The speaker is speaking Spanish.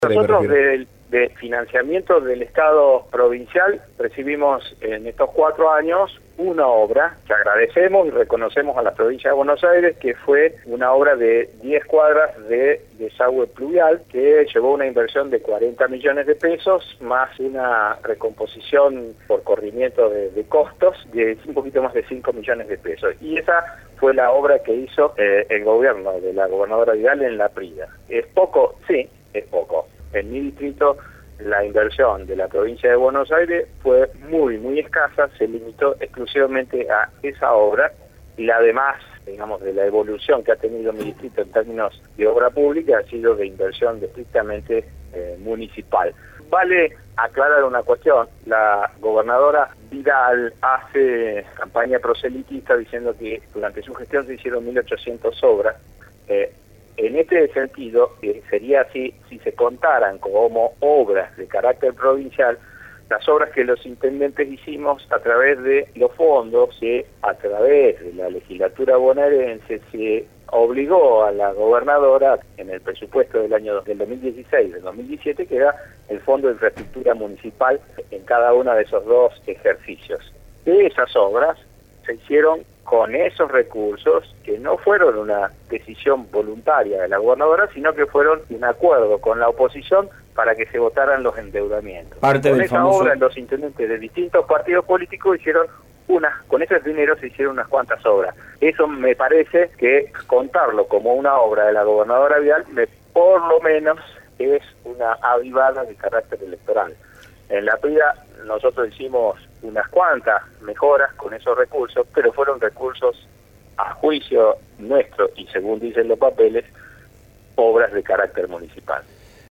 Nosotros de financiamiento del Estado provincial recibimos en estos 4 años una obra que agradecemos y reconocemos a la provincia de Buenos Aires, que fue una obra de 10 cuadras de desagüe pluvial que llevó una inversión de 40 millones de pesos más una recomposición por corrimiento de costos de un poquito más de 5 millones de pesos. Y esa fue la obra que hizo el gobierno de la gobernadora Vidal en La Prida. ¿Es poco? Sí, es poco. En mi distrito la inversión de la provincia de Buenos Aires fue muy escasa, se limitó exclusivamente a esa obra y la demás, digamos, de la evolución que ha tenido mi distrito en términos de obra pública ha sido de inversión estrictamente municipal. Vale aclarar una cuestión, la gobernadora Vidal hace campaña proselitista diciendo que durante su gestión se hicieron 1.800 obras. En este sentido, sería así si se contaran como obras de carácter provincial las obras que los intendentes hicimos a través de los fondos que a través de la legislatura bonaerense se obligó a la gobernadora en el presupuesto del año del 2016 y del 2017, que era el Fondo de Infraestructura Municipal en cada uno de esos dos ejercicios. De esas obras se hicieron con esos recursos que no fueron una decisión voluntaria de la gobernadora, sino que fueron un acuerdo con la oposición para que se votaran los endeudamientos. Con esa obra los intendentes de distintos partidos políticos hicieron con ese dinero se hicieron unas cuantas obras. Eso me parece que contarlo como una obra de la gobernadora Vidal, por lo menos es una avivada de carácter electoral. En La Prida nosotros hicimos unas cuantas mejoras con esos recursos, pero fueron recursos a juicio nuestro y según dicen los papeles, obras de carácter municipal.